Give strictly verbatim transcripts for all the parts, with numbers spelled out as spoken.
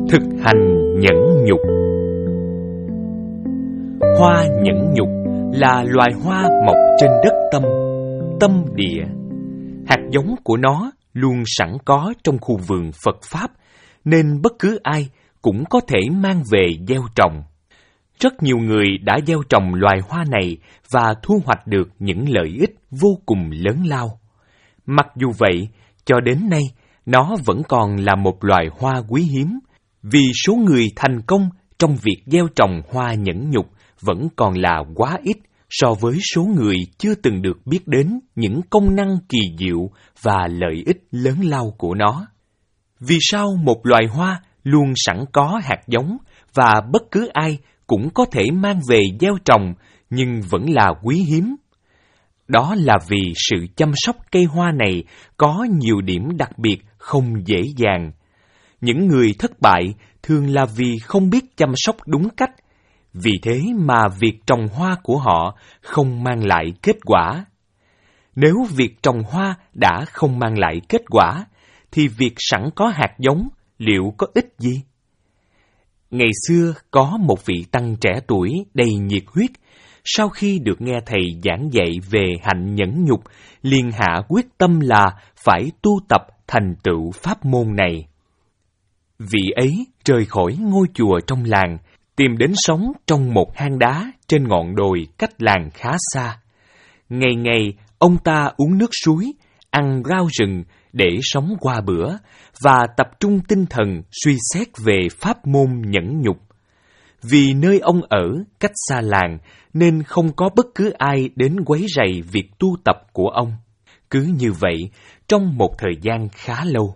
Thực hành nhẫn nhục. Hoa nhẫn nhục là loài hoa mọc trên đất tâm, tâm địa. Hạt giống của nó luôn sẵn có trong khu vườn Phật Pháp, nên bất cứ ai cũng có thể mang về gieo trồng. Rất nhiều người đã gieo trồng loài hoa này và thu hoạch được những lợi ích vô cùng lớn lao. Mặc dù vậy, cho đến nay, nó vẫn còn là một loài hoa quý hiếm, vì số người thành công trong việc gieo trồng hoa nhẫn nhục vẫn còn là quá ít so với số người chưa từng được biết đến những công năng kỳ diệu và lợi ích lớn lao của nó. Vì sao một loài hoa luôn sẵn có hạt giống và bất cứ ai cũng có thể mang về gieo trồng nhưng vẫn là quý hiếm? Đó là vì sự chăm sóc cây hoa này có nhiều điểm đặc biệt không dễ dàng. Những người thất bại thường là vì không biết chăm sóc đúng cách, vì thế mà việc trồng hoa của họ không mang lại kết quả. Nếu việc trồng hoa đã không mang lại kết quả, thì việc sẵn có hạt giống liệu có ích gì? Ngày xưa có một vị tăng trẻ tuổi đầy nhiệt huyết, sau khi được nghe thầy giảng dạy về hạnh nhẫn nhục, liền hạ quyết tâm là phải tu tập thành tựu pháp môn này. Vị ấy rời khỏi ngôi chùa trong làng, tìm đến sống trong một hang đá trên ngọn đồi cách làng khá xa. Ngày ngày, ông ta uống nước suối, ăn rau rừng để sống qua bữa và tập trung tinh thần suy xét về pháp môn nhẫn nhục. Vì nơi ông ở cách xa làng nên không có bất cứ ai đến quấy rầy việc tu tập của ông. Cứ như vậy, trong một thời gian khá lâu.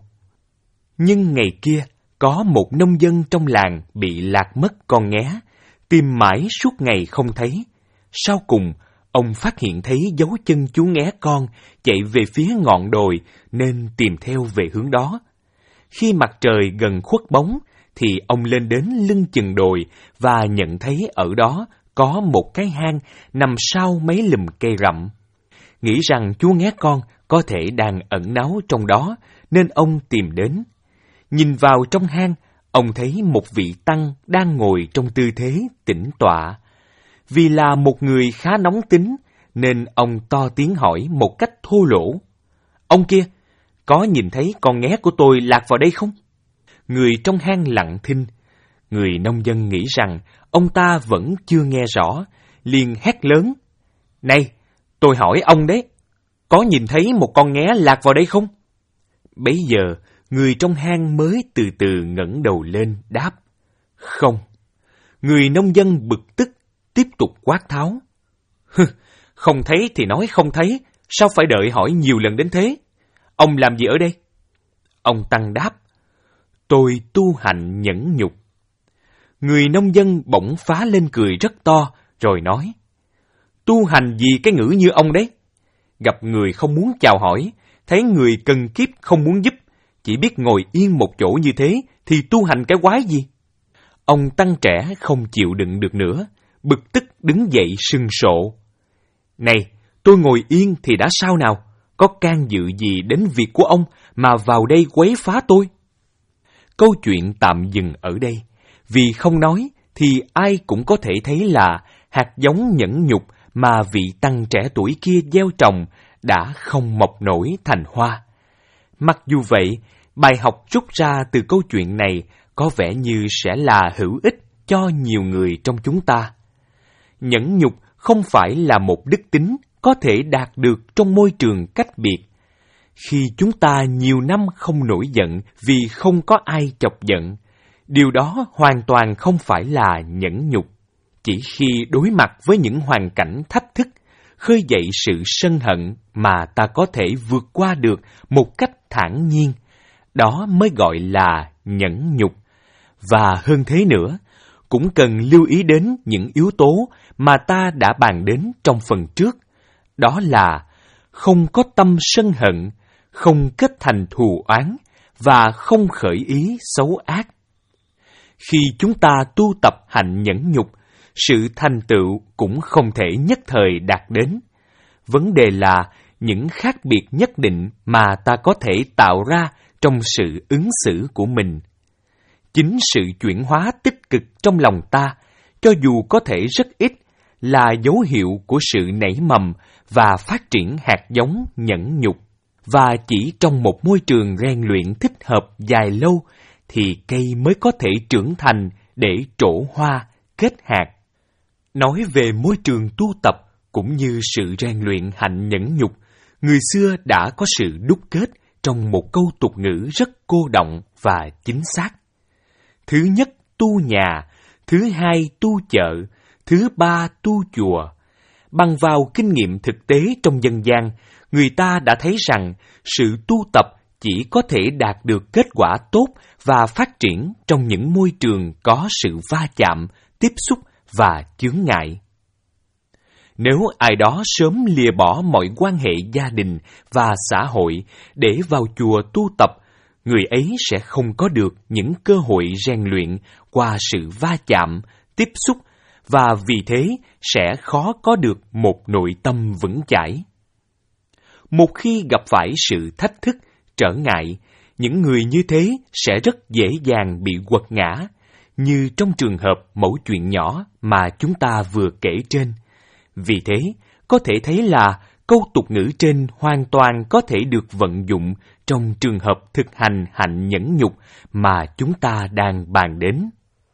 Nhưng ngày kia, có một nông dân trong làng bị lạc mất con nghé, tìm mãi suốt ngày không thấy. Sau cùng, ông phát hiện thấy dấu chân chú nghé con chạy về phía ngọn đồi nên tìm theo về hướng đó. Khi mặt trời gần khuất bóng, thì ông lên đến lưng chừng đồi và nhận thấy ở đó có một cái hang nằm sau mấy lùm cây rậm. Nghĩ rằng chú nghé con có thể đang ẩn náu trong đó nên ông tìm đến. Nhìn vào trong hang, ông thấy một vị tăng đang ngồi trong tư thế tĩnh tọa. Vì là một người khá nóng tính, nên ông to tiếng hỏi một cách thô lỗ: "Ông kia, có nhìn thấy con nghé của tôi lạc vào đây không?" Người trong hang lặng thinh. Người nông dân nghĩ rằng ông ta vẫn chưa nghe rõ, liền hét lớn: "Này, tôi hỏi ông đấy, có nhìn thấy một con nghé lạc vào đây không?" Bấy giờ, người trong hang mới từ từ ngẩng đầu lên đáp: "Không." Người nông dân bực tức, tiếp tục quát tháo: "Hừ, không thấy thì nói không thấy, sao phải đợi hỏi nhiều lần đến thế? Ông làm gì ở đây?" Ông tăng đáp: "Tôi tu hạnh nhẫn nhục." Người nông dân bỗng phá lên cười rất to, rồi nói: "Tu hành gì cái ngữ như ông đấy? Gặp người không muốn chào hỏi, thấy người cần kiếp không muốn giúp, chỉ biết ngồi yên một chỗ như thế thì tu hành cái quái gì?" Ông tăng trẻ không chịu đựng được nữa, bực tức đứng dậy sừng sộ: "Này, tôi ngồi yên thì đã sao nào? Có can dự gì đến việc của ông mà vào đây quấy phá tôi?" Câu chuyện tạm dừng ở đây, vì không nói thì ai cũng có thể thấy là hạt giống nhẫn nhục mà vị tăng trẻ tuổi kia gieo trồng đã không mọc nổi thành hoa. Mặc dù vậy, bài học rút ra từ câu chuyện này có vẻ như sẽ là hữu ích cho nhiều người trong chúng ta. Nhẫn nhục không phải là một đức tính có thể đạt được trong môi trường cách biệt. Khi chúng ta nhiều năm không nổi giận vì không có ai chọc giận, điều đó hoàn toàn không phải là nhẫn nhục. Chỉ khi đối mặt với những hoàn cảnh thách thức, khơi dậy sự sân hận mà ta có thể vượt qua được một cách thản nhiên, đó mới gọi là nhẫn nhục. Và hơn thế nữa, cũng cần lưu ý đến những yếu tố mà ta đã bàn đến trong phần trước. Đó là không có tâm sân hận, không kết thành thù oán và không khởi ý xấu ác. Khi chúng ta tu tập hạnh nhẫn nhục, sự thành tựu cũng không thể nhất thời đạt đến. Vấn đề là những khác biệt nhất định mà ta có thể tạo ra trong sự ứng xử của mình. Chính sự chuyển hóa tích cực trong lòng ta, cho dù có thể rất ít, là dấu hiệu của sự nảy mầm và phát triển hạt giống nhẫn nhục. Và chỉ trong một môi trường rèn luyện thích hợp dài lâu, thì cây mới có thể trưởng thành để trổ hoa, kết hạt. Nói về môi trường tu tập cũng như sự rèn luyện hạnh nhẫn nhục, người xưa đã có sự đúc kết trong một câu tục ngữ rất cô động và chính xác. Thứ nhất tu nhà, thứ hai tu chợ, thứ ba tu chùa. Bằng vào kinh nghiệm thực tế trong dân gian, người ta đã thấy rằng sự tu tập chỉ có thể đạt được kết quả tốt và phát triển trong những môi trường có sự va chạm, tiếp xúc và chướng ngại. Nếu ai đó sớm lìa bỏ mọi quan hệ gia đình và xã hội để vào chùa tu tập, người ấy sẽ không có được những cơ hội rèn luyện qua sự va chạm, tiếp xúc và vì thế sẽ khó có được một nội tâm vững chãi. Một khi gặp phải sự thách thức, trở ngại, những người như thế sẽ rất dễ dàng bị quật ngã, như trong trường hợp mẫu chuyện nhỏ mà chúng ta vừa kể trên. Vì thế, có thể thấy là câu tục ngữ trên hoàn toàn có thể được vận dụng trong trường hợp thực hành hạnh nhẫn nhục mà chúng ta đang bàn đến.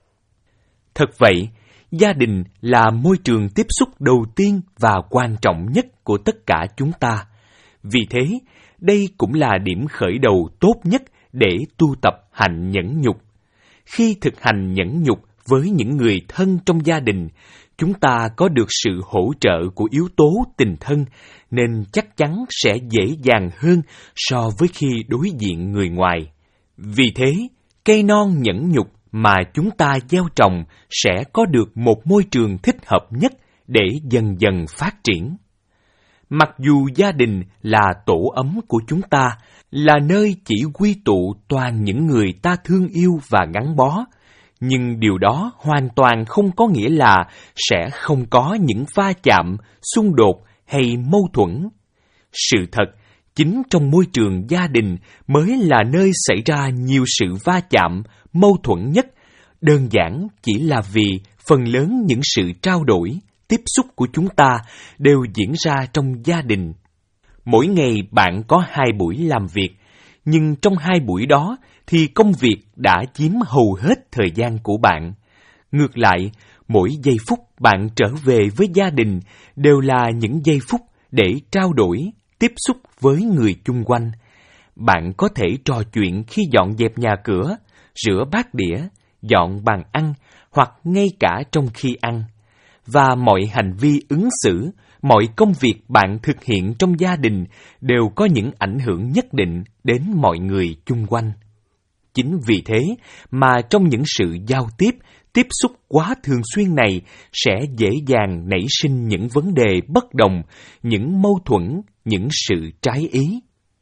Thật vậy, gia đình là môi trường tiếp xúc đầu tiên và quan trọng nhất của tất cả chúng ta. Vì thế, đây cũng là điểm khởi đầu tốt nhất để tu tập hạnh nhẫn nhục. Khi thực hành nhẫn nhục với những người thân trong gia đình, chúng ta có được sự hỗ trợ của yếu tố tình thân, nên chắc chắn sẽ dễ dàng hơn so với khi đối diện người ngoài. Vì thế, cây non nhẫn nhục mà chúng ta gieo trồng sẽ có được một môi trường thích hợp nhất để dần dần phát triển. Mặc dù gia đình là tổ ấm của chúng ta, là nơi chỉ quy tụ toàn những người ta thương yêu và gắn bó, nhưng điều đó hoàn toàn không có nghĩa là sẽ không có những va chạm, xung đột hay mâu thuẫn. Sự thật, chính trong môi trường gia đình mới là nơi xảy ra nhiều sự va chạm, mâu thuẫn nhất, đơn giản chỉ là vì phần lớn những sự trao đổi, tiếp xúc của chúng ta đều diễn ra trong gia đình. Mỗi ngày bạn có hai buổi làm việc, nhưng trong hai buổi đó thì công việc đã chiếm hầu hết thời gian của bạn. Ngược lại, mỗi giây phút bạn trở về với gia đình đều là những giây phút để trao đổi, tiếp xúc với người chung quanh. Bạn có thể trò chuyện khi dọn dẹp nhà cửa, rửa bát đĩa, dọn bàn ăn hoặc ngay cả trong khi ăn. Và mọi hành vi ứng xử, mọi công việc bạn thực hiện trong gia đình đều có những ảnh hưởng nhất định đến mọi người chung quanh. Chính vì thế mà trong những sự giao tiếp, tiếp xúc quá thường xuyên này sẽ dễ dàng nảy sinh những vấn đề bất đồng, những mâu thuẫn, những sự trái ý.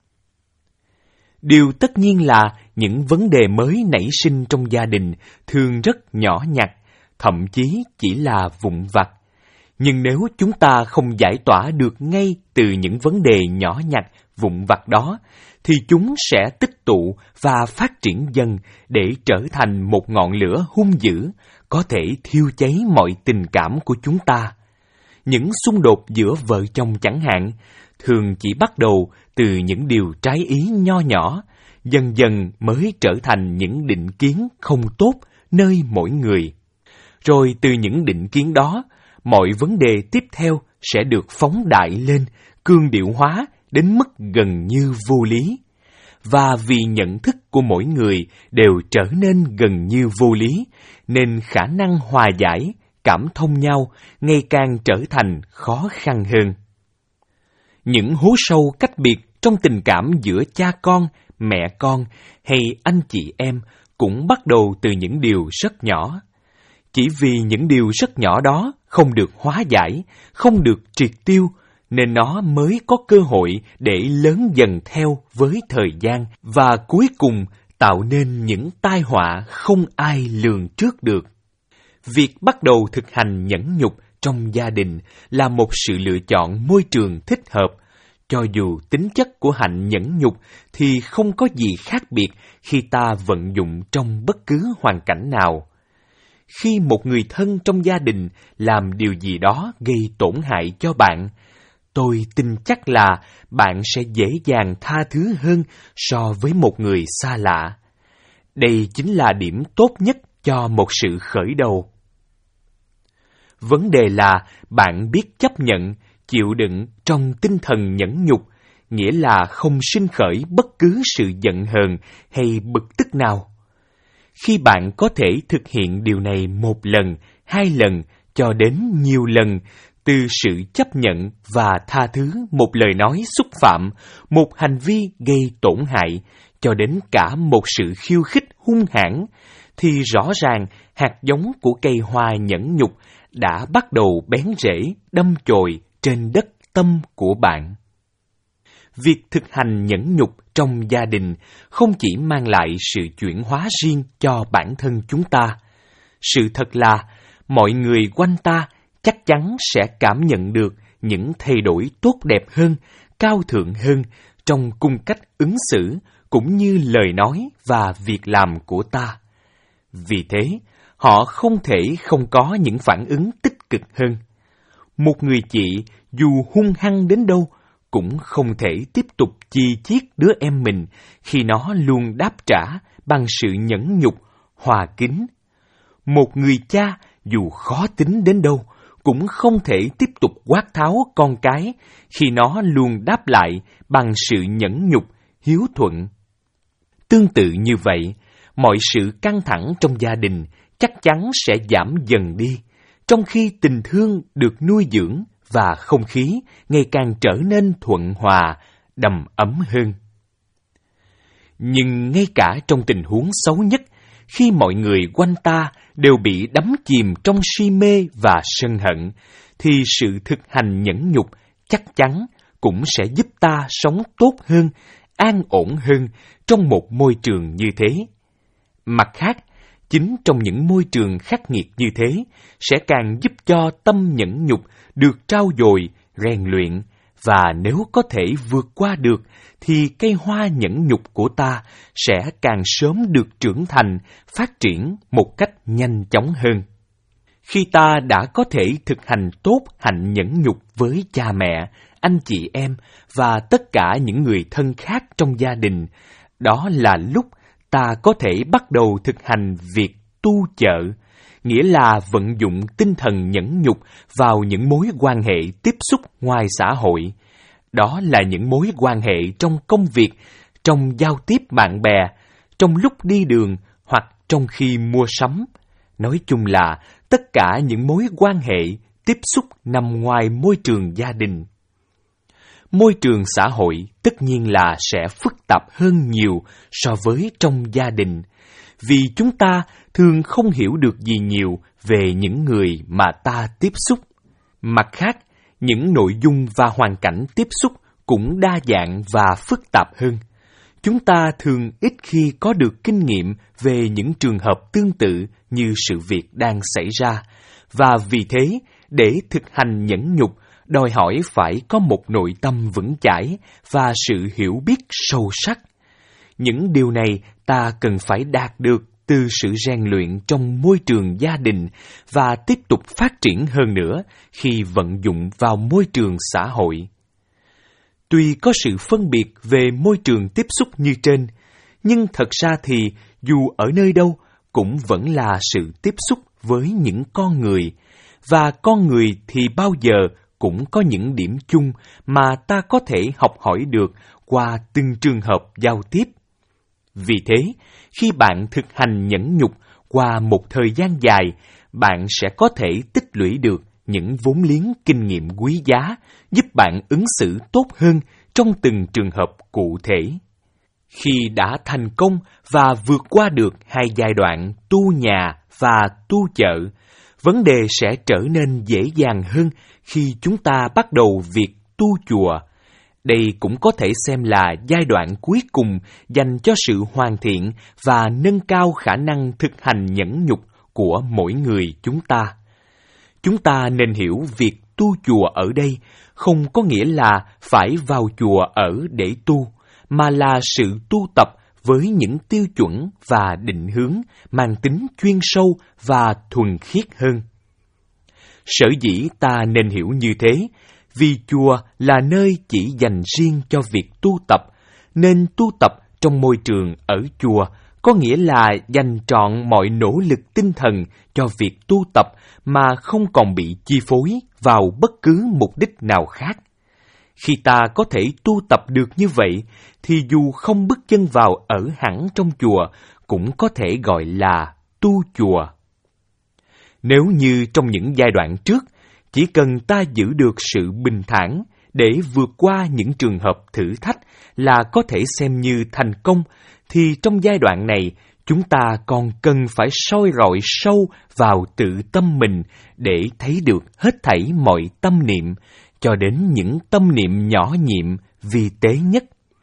Điều tất nhiên là những vấn đề mới nảy sinh trong gia đình thường rất nhỏ nhặt, thậm chí chỉ là vụn vặt. Nhưng nếu chúng ta không giải tỏa được ngay từ những vấn đề nhỏ nhặt, vụn vặt đó, thì chúng sẽ tích tụ và phát triển dần để trở thành một ngọn lửa hung dữ, có thể thiêu cháy mọi tình cảm của chúng ta. Những xung đột giữa vợ chồng chẳng hạn, thường chỉ bắt đầu từ những điều trái ý nho nhỏ, dần dần mới trở thành những định kiến không tốt nơi mỗi người. Rồi từ những định kiến đó, mọi vấn đề tiếp theo sẽ được phóng đại lên, cương điệu hóa đến mức gần như vô lý. Và vì nhận thức của mỗi người đều trở nên gần như vô lý, nên khả năng hòa giải, cảm thông nhau ngày càng trở thành khó khăn hơn. Những hố sâu cách biệt trong tình cảm giữa cha con, mẹ con hay anh chị em cũng bắt đầu từ những điều rất nhỏ. Chỉ vì những điều rất nhỏ đó không được hóa giải, không được triệt tiêu, nên nó mới có cơ hội để lớn dần theo với thời gian và cuối cùng tạo nên những tai họa không ai lường trước được. Việc bắt đầu thực hành nhẫn nhục trong gia đình là một sự lựa chọn môi trường thích hợp, cho dù tính chất của hạnh nhẫn nhục thì không có gì khác biệt khi ta vận dụng trong bất cứ hoàn cảnh nào. Khi một người thân trong gia đình làm điều gì đó gây tổn hại cho bạn, tôi tin chắc là bạn sẽ dễ dàng tha thứ hơn so với một người xa lạ. Đây chính là điểm tốt nhất cho một sự khởi đầu. Vấn đề là bạn biết chấp nhận, chịu đựng trong tinh thần nhẫn nhục, nghĩa là không sinh khởi bất cứ sự giận hờn hay bực tức nào. Khi bạn có thể thực hiện điều này một lần, hai lần, cho đến nhiều lần, từ sự chấp nhận và tha thứ một lời nói xúc phạm, một hành vi gây tổn hại, cho đến cả một sự khiêu khích hung hãn, thì rõ ràng hạt giống của cây hoa nhẫn nhục đã bắt đầu bén rễ, đâm chồi trên đất tâm của bạn. Việc thực hành nhẫn nhục trong gia đình không chỉ mang lại sự chuyển hóa riêng cho bản thân chúng ta. Sự thật là mọi người quanh ta chắc chắn sẽ cảm nhận được những thay đổi tốt đẹp hơn, cao thượng hơn trong cung cách ứng xử cũng như lời nói và việc làm của ta. Vì thế, họ không thể không có những phản ứng tích cực hơn. Một người chị dù hung hăng đến đâu cũng không thể tiếp tục chi chiết đứa em mình khi nó luôn đáp trả bằng sự nhẫn nhục, hòa kính. Một người cha dù khó tính đến đâu cũng không thể tiếp tục quát tháo con cái khi nó luôn đáp lại bằng sự nhẫn nhục, hiếu thuận. Tương tự như vậy, mọi sự căng thẳng trong gia đình chắc chắn sẽ giảm dần đi, trong khi tình thương được nuôi dưỡng và không khí ngày càng trở nên thuận hòa, đầm ấm hơn. Nhưng ngay cả trong tình huống xấu nhất, khi mọi người quanh ta đều bị đắm chìm trong si mê và sân hận, thì sự thực hành nhẫn nhục chắc chắn cũng sẽ giúp ta sống tốt hơn, an ổn hơn trong một môi trường như thế. Mặt khác, chính trong những môi trường khắc nghiệt như thế sẽ càng giúp cho tâm nhẫn nhục được trau dồi, rèn luyện, và nếu có thể vượt qua được thì cây hoa nhẫn nhục của ta sẽ càng sớm được trưởng thành, phát triển một cách nhanh chóng hơn. Khi ta đã có thể thực hành tốt hạnh nhẫn nhục với cha mẹ, anh chị em và tất cả những người thân khác trong gia đình, đó là lúc ta có thể bắt đầu thực hành việc tu chợ, nghĩa là vận dụng tinh thần nhẫn nhục vào những mối quan hệ tiếp xúc ngoài xã hội. Đó là những mối quan hệ trong công việc, trong giao tiếp bạn bè, trong lúc đi đường hoặc trong khi mua sắm. Nói chung là tất cả những mối quan hệ tiếp xúc nằm ngoài môi trường gia đình. Môi trường xã hội tất nhiên là sẽ phức tạp hơn nhiều so với trong gia đình, vì chúng ta thường không hiểu được gì nhiều về những người mà ta tiếp xúc. Mặt khác, những nội dung và hoàn cảnh tiếp xúc cũng đa dạng và phức tạp hơn. Chúng ta thường ít khi có được kinh nghiệm về những trường hợp tương tự như sự việc đang xảy ra, và vì thế, để thực hành nhẫn nhục, đòi hỏi phải có một nội tâm vững chãi và sự hiểu biết sâu sắc. Những điều này ta cần phải đạt được từ sự rèn luyện trong môi trường gia đình và tiếp tục phát triển hơn nữa khi vận dụng vào môi trường xã hội. Tuy có sự phân biệt về môi trường tiếp xúc như trên, nhưng thật ra thì dù ở nơi đâu cũng vẫn là sự tiếp xúc với những con người, và con người thì bao giờ cũng có những điểm chung mà ta có thể học hỏi được qua từng trường hợp giao tiếp. Vì thế, khi bạn thực hành nhẫn nhục qua một thời gian dài, bạn sẽ có thể tích lũy được những vốn liếng kinh nghiệm quý giá, giúp bạn ứng xử tốt hơn trong từng trường hợp cụ thể. Khi đã thành công và vượt qua được hai giai đoạn tu nhà và tu chợ, vấn đề sẽ trở nên dễ dàng hơn khi chúng ta bắt đầu việc tu chùa. Đây cũng có thể xem là giai đoạn cuối cùng dành cho sự hoàn thiện và nâng cao khả năng thực hành nhẫn nhục của mỗi người chúng ta. Chúng ta nên hiểu việc tu chùa ở đây không có nghĩa là phải vào chùa ở để tu, mà là sự tu tập với những tiêu chuẩn và định hướng mang tính chuyên sâu và thuần khiết hơn. Sở dĩ ta nên hiểu như thế, vì chùa là nơi chỉ dành riêng cho việc tu tập, nên tu tập trong môi trường ở chùa có nghĩa là dành trọn mọi nỗ lực tinh thần cho việc tu tập mà không còn bị chi phối vào bất cứ mục đích nào khác. Khi ta có thể tu tập được như vậy, thì dù không bước chân vào ở hẳn trong chùa, cũng có thể gọi là tu chùa. Nếu như trong những giai đoạn trước, chỉ cần ta giữ được sự bình thản để vượt qua những trường hợp thử thách là có thể xem như thành công, thì trong giai đoạn này, chúng ta còn cần phải soi rọi sâu vào tự tâm mình để thấy được hết thảy mọi tâm niệm, cho đến những tâm niệm nhỏ nhiệm, vi tế nhất.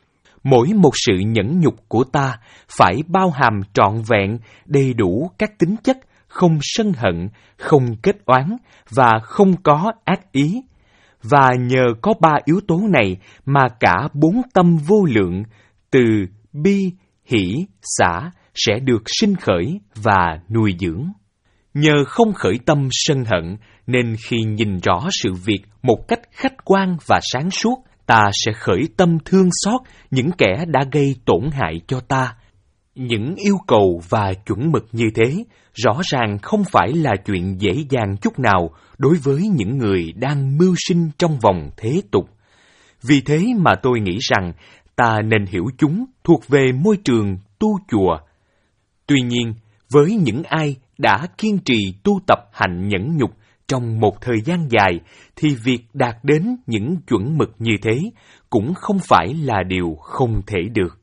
Mỗi một sự nhẫn nhục của ta phải bao hàm trọn vẹn, đầy đủ các tính chất, không sân hận, không kết oán và không có ác ý. Và nhờ có ba yếu tố này mà cả bốn tâm vô lượng, từ bi, hỷ, xả sẽ được sinh khởi và nuôi dưỡng. Nhờ không khởi tâm sân hận, nên khi nhìn rõ sự việc một cách khách quan và sáng suốt, ta sẽ khởi tâm thương xót những kẻ đã gây tổn hại cho ta. Những yêu cầu và chuẩn mực như thế rõ ràng không phải là chuyện dễ dàng chút nào đối với những người đang mưu sinh trong vòng thế tục. Vì thế mà tôi nghĩ rằng ta nên hiểu chúng thuộc về môi trường tu chùa. Tuy nhiên, với những ai đã kiên trì tu tập hạnh nhẫn nhục trong một thời gian dài, thì việc đạt đến những chuẩn mực như thế cũng không phải là điều không thể được.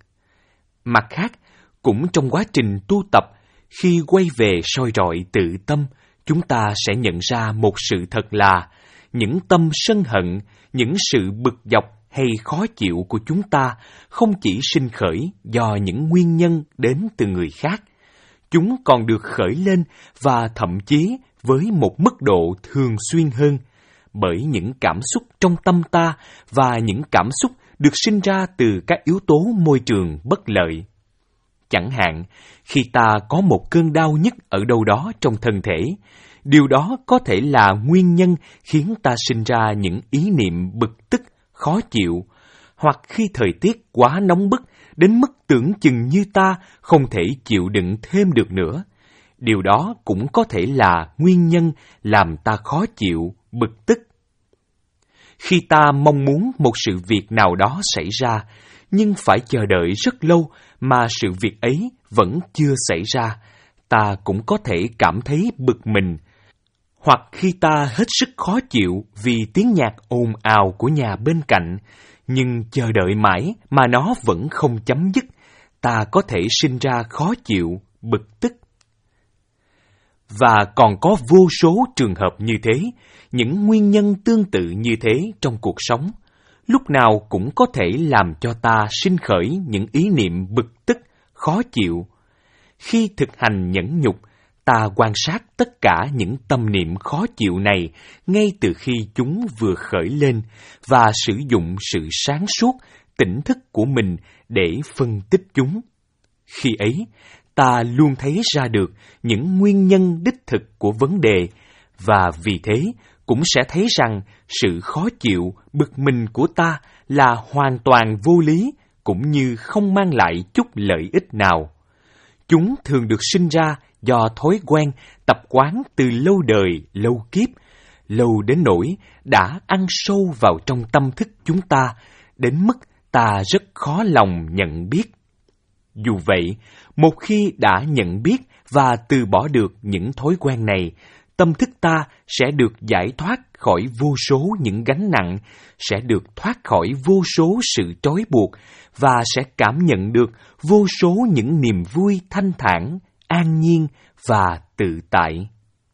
Mặt khác, cũng trong quá trình tu tập, khi quay về soi rọi tự tâm, chúng ta sẽ nhận ra một sự thật là những tâm sân hận, những sự bực dọc hay khó chịu của chúng ta không chỉ sinh khởi do những nguyên nhân đến từ người khác. Chúng còn được khởi lên và thậm chí với một mức độ thường xuyên hơn bởi những cảm xúc trong tâm ta và những cảm xúc được sinh ra từ các yếu tố môi trường bất lợi. Chẳng hạn, khi ta có một cơn đau nhức ở đâu đó trong thân thể, điều đó có thể là nguyên nhân khiến ta sinh ra những ý niệm bực tức, khó chịu, hoặc khi thời tiết quá nóng bức đến mức tưởng chừng như ta không thể chịu đựng thêm được nữa. Điều đó cũng có thể là nguyên nhân làm ta khó chịu, bực tức. Khi ta mong muốn một sự việc nào đó xảy ra, nhưng phải chờ đợi rất lâu mà sự việc ấy vẫn chưa xảy ra, ta cũng có thể cảm thấy bực mình. Hoặc khi ta hết sức khó chịu vì tiếng nhạc ồn ào của nhà bên cạnh, nhưng chờ đợi mãi mà nó vẫn không chấm dứt, ta có thể sinh ra khó chịu, bực tức. Và còn có vô số trường hợp như thế, những nguyên nhân tương tự như thế trong cuộc sống, lúc nào cũng có thể làm cho ta sinh khởi những ý niệm bực tức, khó chịu. Khi thực hành nhẫn nhục, ta quan sát tất cả những tâm niệm khó chịu này ngay từ khi chúng vừa khởi lên và sử dụng sự sáng suốt, tỉnh thức của mình để phân tích chúng. Khi ấy, ta luôn thấy ra được những nguyên nhân đích thực của vấn đề, và vì thế cũng sẽ thấy rằng sự khó chịu, bực mình của ta là hoàn toàn vô lý, cũng như không mang lại chút lợi ích nào. Chúng thường được sinh ra do thói quen, tập quán từ lâu đời, lâu kiếp, lâu đến nỗi đã ăn sâu vào trong tâm thức chúng ta, đến mức ta rất khó lòng nhận biết. Dù vậy, một khi đã nhận biết và từ bỏ được những thói quen này, tâm thức ta sẽ được giải thoát khỏi vô số những gánh nặng, sẽ được thoát khỏi vô số sự trói buộc và sẽ cảm nhận được vô số những niềm vui thanh thản, an nhiên và tự tại.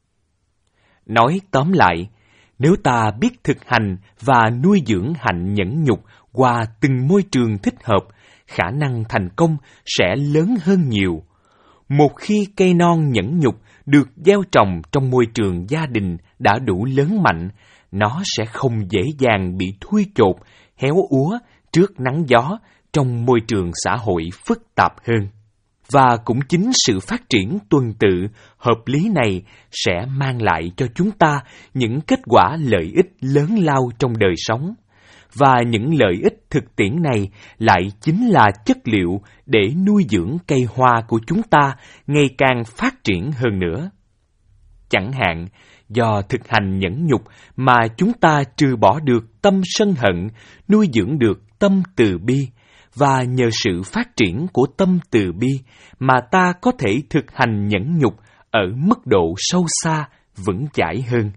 Nói tóm lại, nếu ta biết thực hành và nuôi dưỡng hạnh nhẫn nhục qua từng môi trường thích hợp, khả năng thành công sẽ lớn hơn nhiều. Một khi cây non nhẫn nhục được gieo trồng trong môi trường gia đình đã đủ lớn mạnh, nó sẽ không dễ dàng bị thui chột, héo úa trước nắng gió trong môi trường xã hội phức tạp hơn. Và cũng chính sự phát triển tuần tự, hợp lý này sẽ mang lại cho chúng ta những kết quả lợi ích lớn lao trong đời sống. Và những lợi ích thực tiễn này lại chính là chất liệu để nuôi dưỡng cây hoa của chúng ta ngày càng phát triển hơn nữa. Chẳng hạn, do thực hành nhẫn nhục mà chúng ta trừ bỏ được tâm sân hận, nuôi dưỡng được tâm từ bi, và nhờ sự phát triển của tâm từ bi mà ta có thể thực hành nhẫn nhục ở mức độ sâu xa, vững chãi hơn.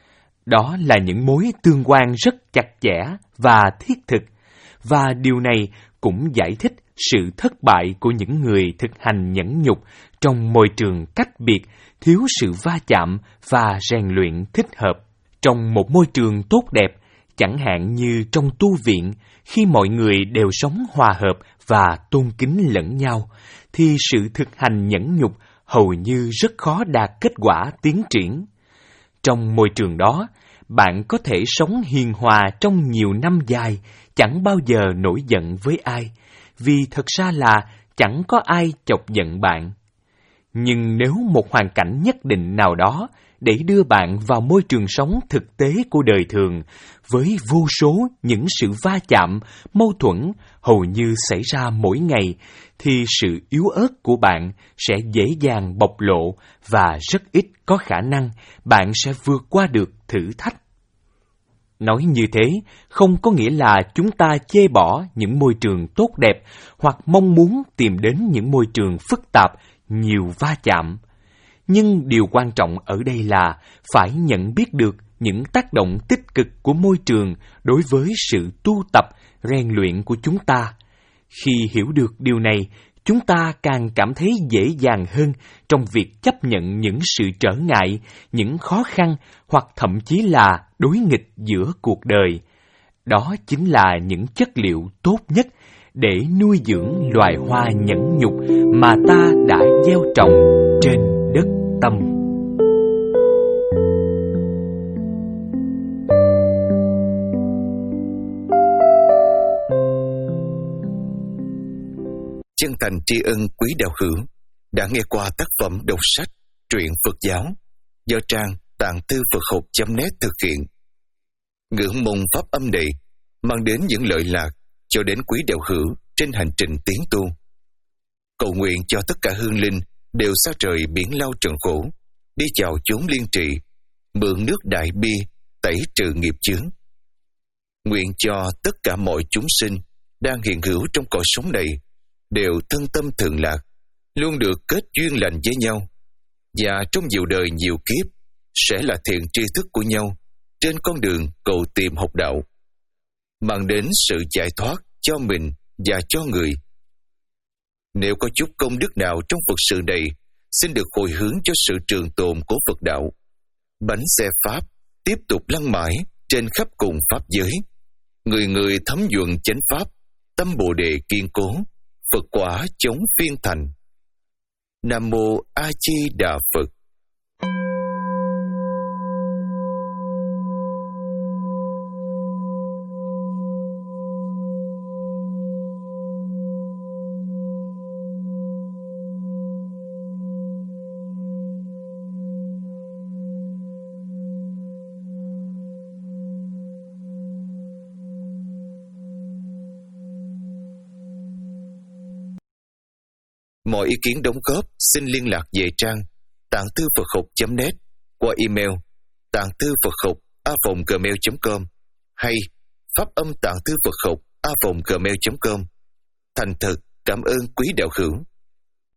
Đó là những mối tương quan rất chặt chẽ và thiết thực, và điều này cũng giải thích sự thất bại của những người thực hành nhẫn nhục trong môi trường cách biệt, thiếu sự va chạm và rèn luyện thích hợp. Trong một môi trường tốt đẹp, chẳng hạn như trong tu viện, khi mọi người đều sống hòa hợp và tôn kính lẫn nhau, thì sự thực hành nhẫn nhục hầu như rất khó đạt kết quả tiến triển. Trong môi trường đó, bạn có thể sống hiền hòa trong nhiều năm dài, chẳng bao giờ nổi giận với ai, vì thật ra là chẳng có ai chọc giận bạn. Nhưng nếu một hoàn cảnh nhất định nào đó để đưa bạn vào môi trường sống thực tế của đời thường, với vô số những sự va chạm, mâu thuẫn hầu như xảy ra mỗi ngày, thì sự yếu ớt của bạn sẽ dễ dàng bộc lộ và rất ít có khả năng bạn sẽ vượt qua được thử thách. Nói như thế không có nghĩa là chúng ta chê bỏ những môi trường tốt đẹp hoặc mong muốn tìm đến những môi trường phức tạp, nhiều va chạm. Nhưng điều quan trọng ở đây là phải nhận biết được những tác động tích cực của môi trường đối với sự tu tập, rèn luyện của chúng ta. Khi hiểu được điều này, chúng ta càng cảm thấy dễ dàng hơn trong việc chấp nhận những sự trở ngại, những khó khăn hoặc thậm chí là đối nghịch giữa cuộc đời. Đó chính là những chất liệu tốt nhất để nuôi dưỡng loài hoa nhẫn nhục mà ta đã gieo trồng trên đất tâm. Chân thành tri ân quý đạo hữu đã nghe qua tác phẩm đọc sách Truyện Phật giáo do trang tạng thư Phật học chấm net thực hiện. Ngưỡng mong pháp âm này mang đến những lợi lạc cho đến quý đạo hữu trên hành trình tiến tu. Cầu nguyện cho tất cả hương linh đều xa trời biển lao trần khổ, đi chào chốn liên trị, mượn nước đại bi tẩy trừ nghiệp chướng. Nguyện cho tất cả mọi chúng sinh đang hiện hữu trong cõi sống này đều thân tâm thường lạc, luôn được kết duyên lành với nhau, và trong nhiều đời nhiều kiếp sẽ là thiện tri thức của nhau trên con đường cầu tìm học đạo, mang đến sự giải thoát cho mình và cho người. Nếu có chút công đức nào trong Phật sự này, xin được hồi hướng cho sự trường tồn của Phật đạo. Bánh xe Pháp tiếp tục lăn mãi trên khắp cùng Pháp giới. Người người thấm nhuận chánh Pháp, tâm Bồ Đề kiên cố, Phật quả chống phiên thành. Nam Mô A Di Đà Phật. Mọi ý kiến đóng góp xin liên lạc về trang tạng thư Phật học chấm net qua email tạng thư Phật học a vòng gmail chấm com hay pháp âm tạng thư Phật học a vòng gmail chấm com. Thành thật cảm ơn quý đạo hữu.